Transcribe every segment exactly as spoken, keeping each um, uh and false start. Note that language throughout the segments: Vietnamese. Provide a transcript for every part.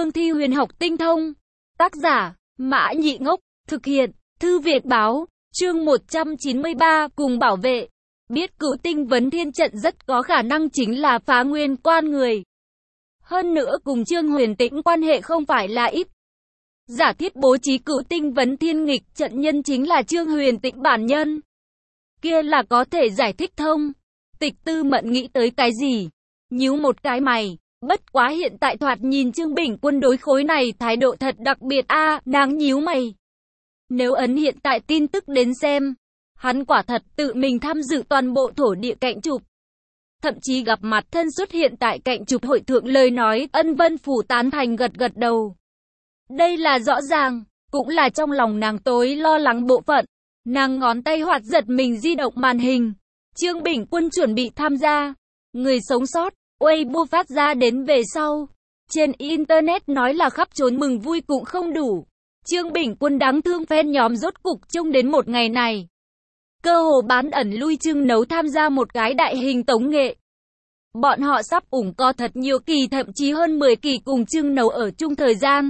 cương thi huyền học tinh thông. Tác giả, Mã Nhị Ngốc, thực hiện, Thư Việt Báo, chương một trăm chín mươi ba, cùng bảo vệ. Biết cửu tinh vấn thiên trận rất có khả năng chính là Phá Nguyên Quan người. Hơn nữa cùng Trương Huyền Tĩnh quan hệ không phải là ít. Giả thiết bố trí cửu tinh vấn thiên nghịch trận nhân chính là Trương Huyền Tĩnh bản nhân. Kia là có thể giải thích thông. Tịch Tư Mẫn nghĩ tới cái gì? Nhíu một cái mày. Bất quá hiện tại thoạt nhìn Trương Bình Quân đối khối này thái độ thật đặc biệt a, à, nàng nhíu mày. Nếu ấn hiện tại tin tức đến xem, hắn quả thật tự mình tham dự toàn bộ thổ địa cạnh trục. Thậm chí gặp mặt thân xuất hiện tại cạnh trục hội thượng lời nói, Ân Vân Phủ tán thành gật gật đầu. Đây là rõ ràng, cũng là trong lòng nàng tối lo lắng bộ phận. Nàng ngón tay hoạt giật mình di động màn hình. Trương Bình Quân chuẩn bị tham gia. Người sống sót, Weibo phát ra đến về sau. Trên Internet nói là khắp trốn mừng vui cũng không đủ. Trương Bình Quân đáng thương fan nhóm rốt cục trông đến một ngày này. Cơ hồ bán ẩn lui Trương Nấu tham gia một cái đại hình tống nghệ. Bọn họ sắp ủng co thật nhiều kỳ, thậm chí hơn mười kỳ cùng Trương Nấu ở chung thời gian.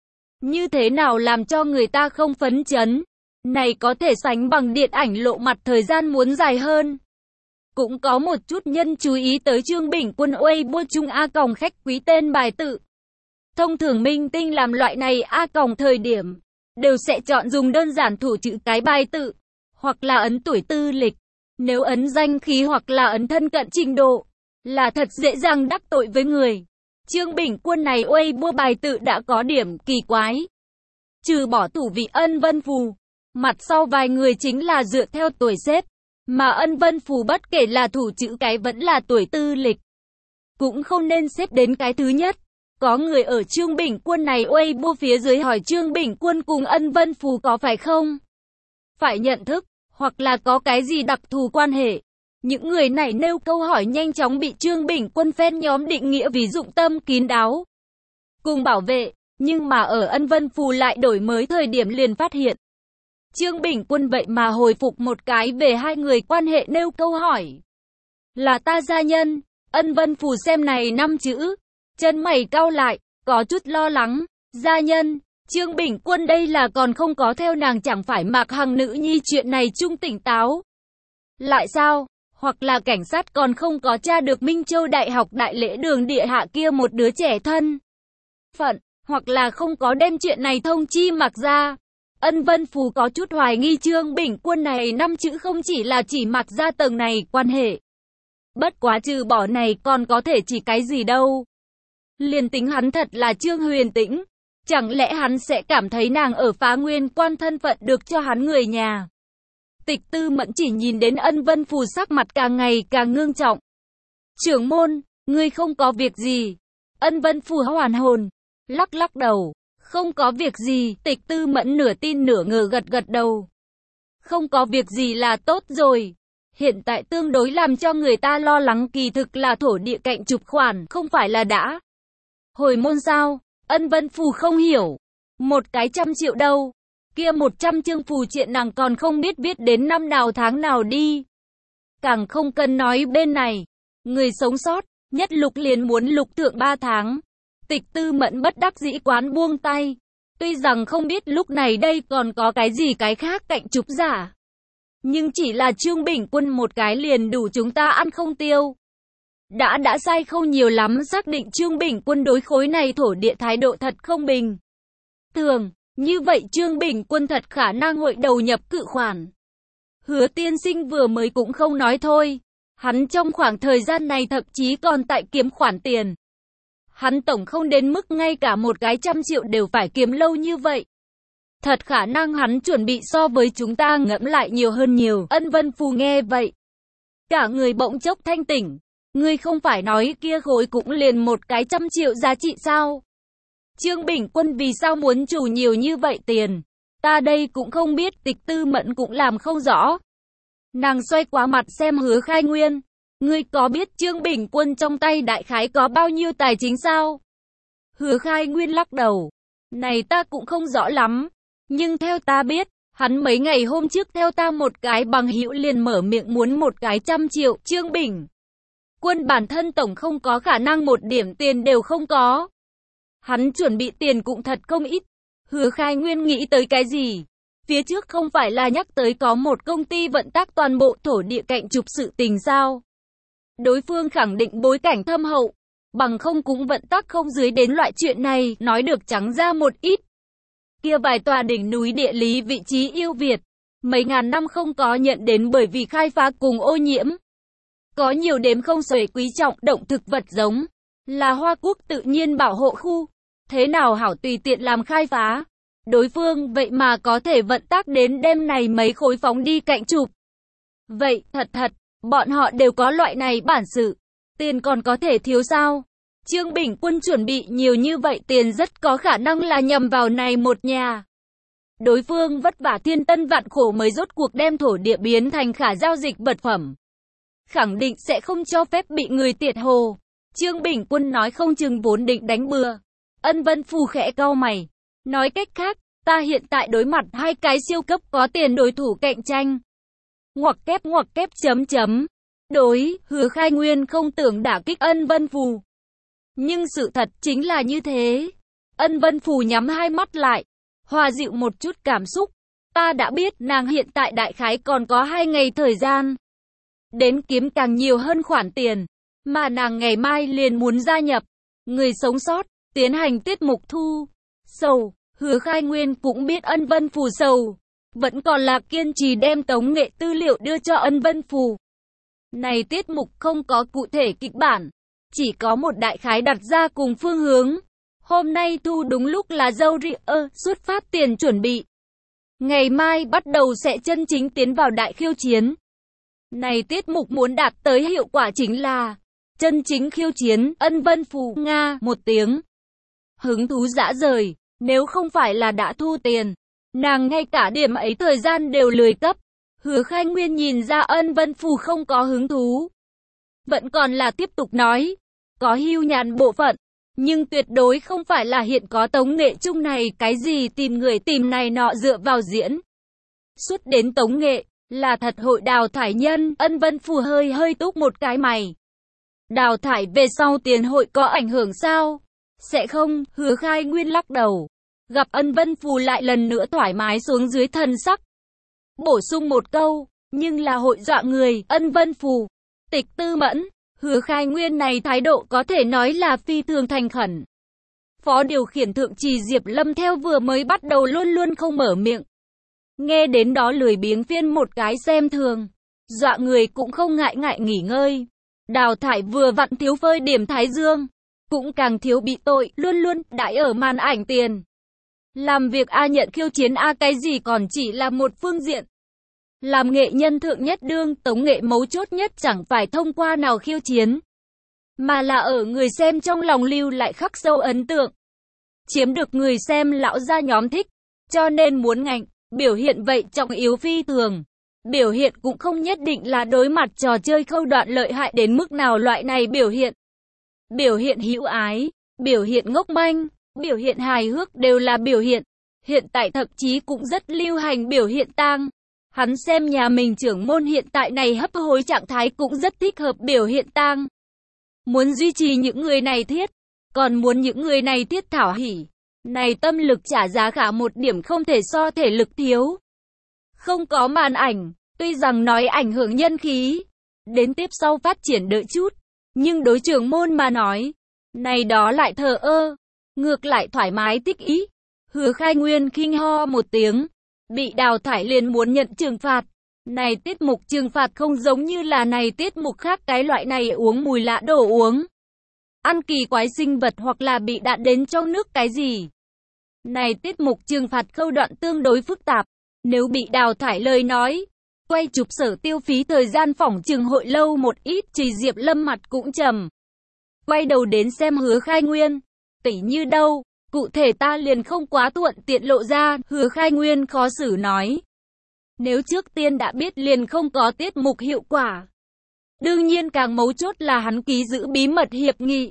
Như thế nào làm cho người ta không phấn chấn? Này có thể sánh bằng điện ảnh lộ mặt thời gian muốn dài hơn. Cũng có một chút nhân chú ý tới Trương Bình Quân Weibo chung A còng khách quý tên bài tự. Thông thường minh tinh làm loại này A còng thời điểm, đều sẽ chọn dùng đơn giản thủ chữ cái bài tự, hoặc là ấn tuổi tư lịch. Nếu ấn danh khí hoặc là ấn thân cận trình độ, là thật dễ dàng đắc tội với người. Trương Bình Quân này Weibo bài tự đã có điểm kỳ quái. Trừ bỏ thủ vị Ân Vân Phù, mặt sau vài người chính là dựa theo tuổi xếp. Mà Ân Vân Phù bất kể là thủ chữ cái vẫn là tuổi tư lịch, cũng không nên xếp đến cái thứ nhất. Có người ở Trương Bình Quân này Weibo phía dưới hỏi Trương Bình Quân cùng Ân Vân Phù có phải không? Phải nhận thức, hoặc là có cái gì đặc thù quan hệ. Những người này nêu câu hỏi nhanh chóng bị Trương Bình Quân fan nhóm định nghĩa vì dụng tâm kín đáo, cùng bảo vệ. Nhưng mà ở Ân Vân Phù lại đổi mới thời điểm liền phát hiện. Trương Bình Quân vậy mà hồi phục một cái về hai người quan hệ nêu câu hỏi. Là ta gia nhân. Ân Vân Phù xem này năm chữ, chân mày cau lại, có chút lo lắng. Gia nhân, Trương Bình Quân đây là còn không có theo nàng chẳng phải Mạc Hằng nữ nhi chuyện này chung tỉnh táo. Lại sao? Hoặc là cảnh sát còn không có tra được Minh Châu Đại học Đại Lễ Đường địa hạ kia một đứa trẻ thân phận, hoặc là không có đem chuyện này thông chi Mạc ra. Ân Vân Phù có chút hoài nghi Trương Bình Quân này năm chữ không chỉ là chỉ Mạc ra tầng này quan hệ. Bất quá trừ bỏ này còn có thể chỉ cái gì đâu. Liền tính hắn thật là Trương Huyền Tĩnh, chẳng lẽ hắn sẽ cảm thấy nàng ở Phá Nguyên Quan thân phận được cho hắn người nhà. Tịch Tư Mẫn chỉ nhìn đến Ân Vân Phù sắc mặt càng ngày càng ngưng trọng. Trưởng môn, ngươi không có việc gì. Ân Vân Phù hoàn hồn, lắc lắc đầu. Không có việc gì, Tịch Tư Mẫn nửa tin nửa ngờ gật gật đầu. Không có việc gì là tốt rồi. Hiện tại tương đối làm cho người ta lo lắng kỳ thực là thổ địa cạnh trục khoản, không phải là đã hồi môn sao? Ân Vân Phù không hiểu. Một cái trăm triệu đâu? Kia một trăm chương phù triện nàng còn không biết viết đến năm nào tháng nào đi. Càng không cần nói bên này. Người sống sót, nhất lục liền muốn lục thượng ba tháng. Tịch Tư Mẫn bất đắc dĩ quán buông tay. Tuy rằng không biết lúc này đây còn có cái gì cái khác cạnh trục giả. Nhưng chỉ là Trương Bình Quân một cái liền đủ chúng ta ăn không tiêu. Đã đã sai không nhiều lắm, xác định Trương Bình Quân đối khối này thổ địa thái độ thật không bình thường. Như vậy Trương Bình Quân thật khả năng hội đầu nhập cự khoản. Hứa tiên sinh vừa mới cũng không nói thôi. Hắn trong khoảng thời gian này thậm chí còn tại kiếm khoản tiền. Hắn tổng không đến mức ngay cả một cái trăm triệu đều phải kiếm lâu như vậy. Thật khả năng hắn chuẩn bị so với chúng ta ngẫm lại nhiều hơn nhiều. Ân Vân Phù nghe vậy, cả người bỗng chốc thanh tỉnh. Ngươi không phải nói kia khối cũng liền một cái trăm triệu giá trị sao? Trương Bình Quân vì sao muốn chủ nhiều như vậy tiền? Ta đây cũng không biết. Tịch Tư Mẫn cũng làm không rõ. Nàng xoay qua mặt xem Hứa Khai Nguyên. Ngươi có biết Trương Bình Quân trong tay đại khái có bao nhiêu tài chính sao? Hứa Khai Nguyên lắc đầu. Này ta cũng không rõ lắm. Nhưng theo ta biết, hắn mấy ngày hôm trước theo ta một cái bằng hữu liền mở miệng muốn một cái trăm triệu. Trương Bình Quân bản thân tổng không có khả năng một điểm tiền đều không có. Hắn chuẩn bị tiền cũng thật không ít. Hứa Khai Nguyên nghĩ tới cái gì? Phía trước không phải là nhắc tới có một công ty vận tác toàn bộ thổ địa cạnh trục sự tình sao? Đối phương khẳng định bối cảnh thâm hậu, bằng không cũng vận tác không dưới đến loại chuyện này, nói được trắng ra một ít. Kia vài tòa đỉnh núi địa lý vị trí ưu việt, mấy ngàn năm không có nhận đến bởi vì khai phá cùng ô nhiễm. Có nhiều đếm không xuể quý trọng động thực vật giống, là Hoa Quốc tự nhiên bảo hộ khu. Thế nào hảo tùy tiện làm khai phá. Đối phương vậy mà có thể vận tác đến đêm này mấy khối phóng đi cạnh chụp. Vậy, thật thật, bọn họ đều có loại này bản sự. Tiền còn có thể thiếu sao? Trương Bình Quân chuẩn bị nhiều như vậy tiền rất có khả năng là nhầm vào này một nhà. Đối phương vất vả thiên tân vạn khổ mới rốt cuộc đem thổ địa biến thành khả giao dịch vật phẩm. Khẳng định sẽ không cho phép bị người tiệt hồ. Trương Bình Quân nói không chừng vốn định đánh bừa. Ân Vân Phù khẽ cau mày. Nói cách khác, ta hiện tại đối mặt hai cái siêu cấp có tiền đối thủ cạnh tranh. Ngoặc kép ngoặc kép chấm chấm. Đối, Hứa Khai Nguyên không tưởng đả kích Ân Vân Phù. Nhưng sự thật chính là như thế. Ân Vân Phù nhắm hai mắt lại, hòa dịu một chút cảm xúc. Ta đã biết nàng hiện tại đại khái còn có hai ngày thời gian. Đến kiếm càng nhiều hơn khoản tiền. Mà nàng ngày mai liền muốn gia nhập. Người sống sót, tiến hành tiết mục thu. Sầu, Hứa Khai Nguyên cũng biết Ân Vân Phù sầu. Vẫn còn là kiên trì đem tống nghệ tư liệu đưa cho Ân Vân Phù. Này tiết mục không có cụ thể kịch bản. Chỉ có một đại khái đặt ra cùng phương hướng. Hôm nay thu đúng lúc là dâu ri ơ, xuất phát tiền chuẩn bị. Ngày mai bắt đầu sẽ chân chính tiến vào đại khiêu chiến. Này tiết mục muốn đạt tới hiệu quả chính là chân chính khiêu chiến. Ân Vân Phù Nga một tiếng. Hứng thú dã rời, nếu không phải là đã thu tiền, nàng ngay cả điểm ấy thời gian đều lười cấp. Hứa Khai Nguyên nhìn ra Ân Vân Phù không có hứng thú. Vẫn còn là tiếp tục nói, có hưu nhàn bộ phận, nhưng tuyệt đối không phải là hiện có tống nghệ chung này cái gì tìm người tìm này nọ dựa vào diễn. Suốt đến tống nghệ, là thật hội đào thải nhân. Ân Vân Phù hơi hơi túc một cái mày. Đào thải về sau tiền hội có ảnh hưởng sao? Sẽ không, Hứa Khai Nguyên lắc đầu. Gặp Ân Vân Phù lại lần nữa thoải mái xuống dưới thần sắc. Bổ sung một câu, nhưng là hội dọa người. Ân Vân Phù, Tịch Tư Mẫn. Hứa Khai Nguyên này thái độ có thể nói là phi thường thành khẩn. Phó điều khiển thượng trì Diệp Lâm theo vừa mới bắt đầu luôn luôn không mở miệng. Nghe đến đó lười biếng phiên một cái xem thường. Dọa người cũng không ngại ngại nghỉ ngơi. Đào thải vừa vặn thiếu phơi điểm thái dương. Cũng càng thiếu bị tội, luôn luôn đãi ở màn ảnh tiền. Làm việc A nhận khiêu chiến A cái gì còn chỉ là một phương diện. Làm nghệ nhân thượng nhất đương, tống nghệ mấu chốt nhất chẳng phải thông qua nào khiêu chiến, mà là ở người xem trong lòng lưu lại khắc sâu ấn tượng. Chiếm được người xem lão gia nhóm thích, cho nên muốn ngạnh, biểu hiện vậy trọng yếu phi thường. Biểu hiện cũng không nhất định là đối mặt trò chơi khâu đoạn lợi hại đến mức nào loại này biểu hiện. Biểu hiện hữu ái, biểu hiện ngốc manh, biểu hiện hài hước đều là biểu hiện. Hiện tại thậm chí cũng rất lưu hành biểu hiện tang. Hắn xem nhà mình trưởng môn hiện tại này hấp hối trạng thái cũng rất thích hợp biểu hiện tang. Muốn duy trì những người này thiết, còn muốn những người này thiết thảo hỉ. Này tâm lực trả giá cả một điểm không thể so thể lực thiếu. Không có màn ảnh, tuy rằng nói ảnh hưởng nhân khí, đến tiếp sau phát triển đợi chút, nhưng đối trưởng môn mà nói, này đó lại thờ ơ, ngược lại thoải mái thích ý. Hứa Khai Nguyên khinh ho một tiếng, bị đào thải liền muốn nhận trừng phạt. Này tiết mục trừng phạt không giống như là này tiết mục khác cái loại này uống mùi lạ đồ uống, ăn kỳ quái sinh vật hoặc là bị đạn đến trong nước cái gì. Này tiết mục trừng phạt khâu đoạn tương đối phức tạp. Nếu bị đào thải lời nói, quay chụp sở tiêu phí thời gian phỏng chừng hội lâu một ít. Trì Diệp Lâm mặt cũng trầm, quay đầu đến xem Hứa Khai Nguyên. Tỉ như đâu, cụ thể ta liền không quá thuận tiện lộ ra. Hứa Khai Nguyên khó xử nói. Nếu trước tiên đã biết liền không có tiết mục hiệu quả. Đương nhiên càng mấu chốt là hắn ký giữ bí mật hiệp nghị.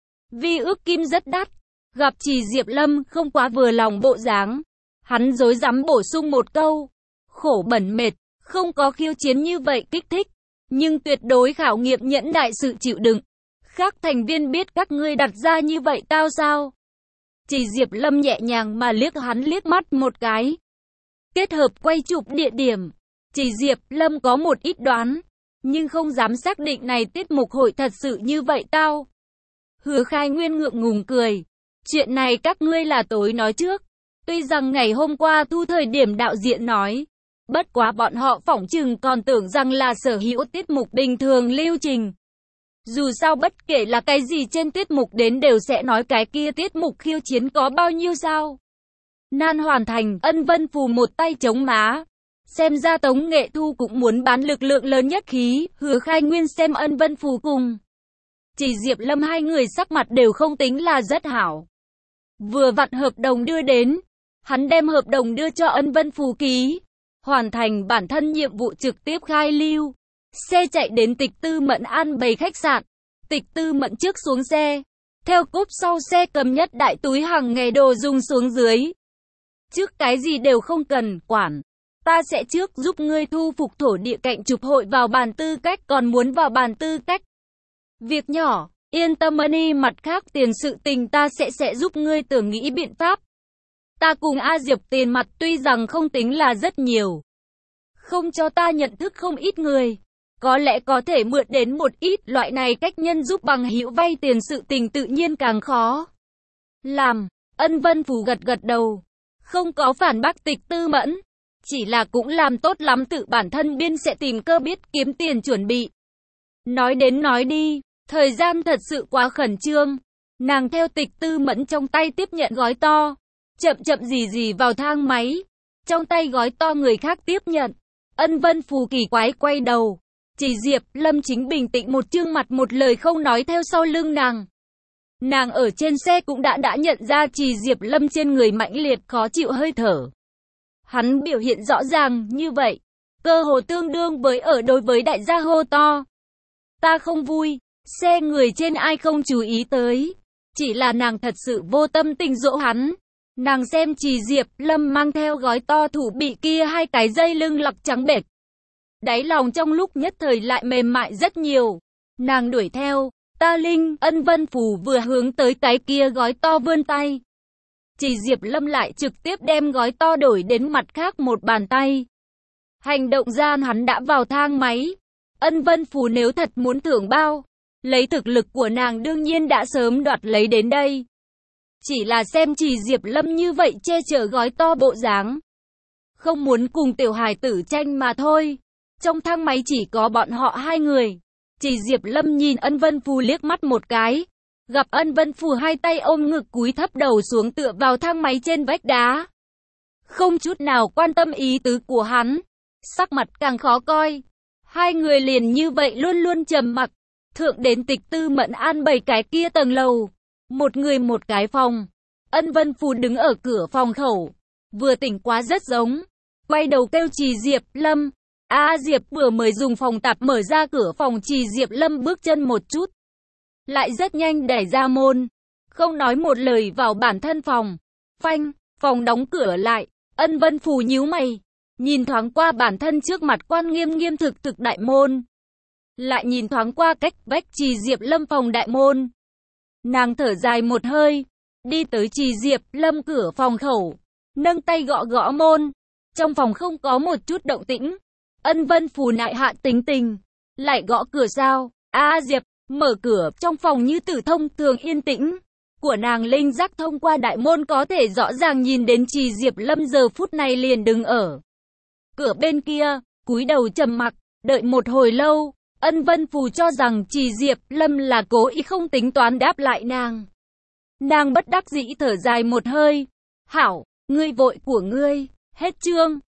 Vì ước kim rất đắt. Gặp Trì Diệp Lâm không quá vừa lòng bộ dáng, hắn rối rắm bổ sung một câu. Khổ bẩn mệt, không có khiêu chiến như vậy kích thích, nhưng tuyệt đối khảo nghiệm nhẫn đại sự chịu đựng. Khác thành viên biết các ngươi đặt ra như vậy tao sao? Chỉ Diệp Lâm nhẹ nhàng mà liếc hắn liếc mắt một cái. Kết hợp quay chụp địa điểm, Chỉ Diệp Lâm có một ít đoán, nhưng không dám xác định này tiết mục hội thật sự như vậy tao. Hứa Khai Nguyên ngượng ngùng cười. Chuyện này các ngươi là tối nói trước. Tuy rằng ngày hôm qua thu thời điểm đạo diễn nói, bất quá bọn họ phỏng chừng còn tưởng rằng là sở hữu tiết mục bình thường lưu trình. Dù sao bất kể là cái gì trên tiết mục đến đều sẽ nói cái kia tiết mục khiêu chiến có bao nhiêu sao. Nan hoàn thành, Ân Vân Phù một tay chống má. Xem ra Tống Nghệ Thu cũng muốn bán lực lượng lớn nhất khí. Hứa Khai Nguyên xem Ân Vân Phù cùng Chỉ Diệp Lâm hai người sắc mặt đều không tính là rất hảo. Vừa vặn hợp đồng đưa đến, hắn đem hợp đồng đưa cho Ân Vân Phù ký, hoàn thành bản thân nhiệm vụ trực tiếp khai lưu. Xe chạy đến Tịch Tư Mẫn An bày khách sạn. Tịch Tư Mẫn trước xuống xe, theo cốp sau xe cầm nhất đại túi hàng ngày đồ dùng xuống dưới. Trước cái gì đều không cần quản, ta sẽ trước giúp ngươi thu phục thổ địa cạnh chụp hội vào bàn tư cách, còn muốn vào bàn tư cách. Việc nhỏ, yên tâm Money, mặt khác tiền sự tình ta sẽ sẽ giúp ngươi tưởng nghĩ biện pháp. Ta cùng A Diệp tiền mặt tuy rằng không tính là rất nhiều, không cho ta nhận thức không ít người, có lẽ có thể mượn đến một ít, loại này cách nhân giúp bằng hữu vay tiền sự tình tự nhiên càng khó làm. Ân Vân Phù gật gật đầu, không có phản bác Tịch Tư Mẫn, chỉ là cũng làm tốt lắm tự bản thân biên sẽ tìm cơ biết kiếm tiền chuẩn bị. Nói đến nói đi, thời gian thật sự quá khẩn trương, nàng theo Tịch Tư Mẫn trong tay tiếp nhận gói to, chậm chậm gì gì vào thang máy, trong tay gói to người khác tiếp nhận. Ân Vân Phù kỳ quái quay đầu, Chỉ Diệp Lâm chính bình tĩnh một trương mặt một lời không nói theo sau lưng nàng. Nàng ở trên xe cũng đã đã nhận ra Chỉ Diệp Lâm trên người mãnh liệt khó chịu hơi thở. Hắn biểu hiện rõ ràng như vậy, cơ hồ tương đương với ở đối với đại gia hô to. Ta không vui, xe người trên ai không chú ý tới, chỉ là nàng thật sự vô tâm tình dỗ hắn. Nàng xem Chỉ Diệp Lâm mang theo gói to thủ bị kia hai cái dây lưng lặc trắng bệch, đáy lòng trong lúc nhất thời lại mềm mại rất nhiều. Nàng đuổi theo, ta Linh. Ân Vân Phù vừa hướng tới cái kia gói to vươn tay, Chỉ Diệp Lâm lại trực tiếp đem gói to đổi đến mặt khác một bàn tay. Hành động gian hắn đã vào thang máy. Ân Vân Phù nếu thật muốn thưởng bao, lấy thực lực của nàng đương nhiên đã sớm đoạt lấy đến đây. Chỉ là xem Chỉ Diệp Lâm như vậy che chở gói to bộ dáng, không muốn cùng tiểu hài tử tranh mà thôi. Trong thang máy chỉ có bọn họ hai người. Chỉ Diệp Lâm nhìn Ân Vân Phù liếc mắt một cái, gặp Ân Vân Phù hai tay ôm ngực cúi thấp đầu xuống tựa vào thang máy trên vách đá, không chút nào quan tâm ý tứ của hắn, sắc mặt càng khó coi. Hai người liền như vậy luôn luôn trầm mặc, thượng đến Tịch Tư Mẫn An bày cái kia tầng lầu, một người một cái phòng. Ân Vân Phù đứng ở cửa phòng khẩu, vừa tỉnh quá rất giống, quay đầu kêu Chỉ Diệp Lâm. A Diệp vừa mới dùng phòng tạp mở ra cửa phòng, Chỉ Diệp Lâm bước chân một chút, lại rất nhanh đẩy ra môn, không nói một lời vào bản thân phòng. Phanh, phòng đóng cửa lại. Ân Vân Phù nhíu mày, nhìn thoáng qua bản thân trước mặt quan nghiêm nghiêm thực thực đại môn, lại nhìn thoáng qua cách vách Chỉ Diệp Lâm phòng đại môn. Nàng thở dài một hơi, đi tới Chỉ Diệp Lâm cửa phòng khẩu, nâng tay gõ gõ môn. Trong phòng không có một chút động tĩnh. Ân Vân Phù nại hạ tính tình, lại gõ cửa sao? A Diệp, mở cửa. Trong phòng như tử thông thường yên tĩnh của nàng linh giác thông qua đại môn có thể rõ ràng nhìn đến Chỉ Diệp Lâm giờ phút này liền đứng ở cửa bên kia, cúi đầu trầm mặc, đợi một hồi lâu. Ân Vân Phù cho rằng Chỉ Diệp Lâm là cố ý không tính toán đáp lại nàng. Nàng bất đắc dĩ thở dài một hơi. Hảo, ngươi vội của ngươi, hết chương.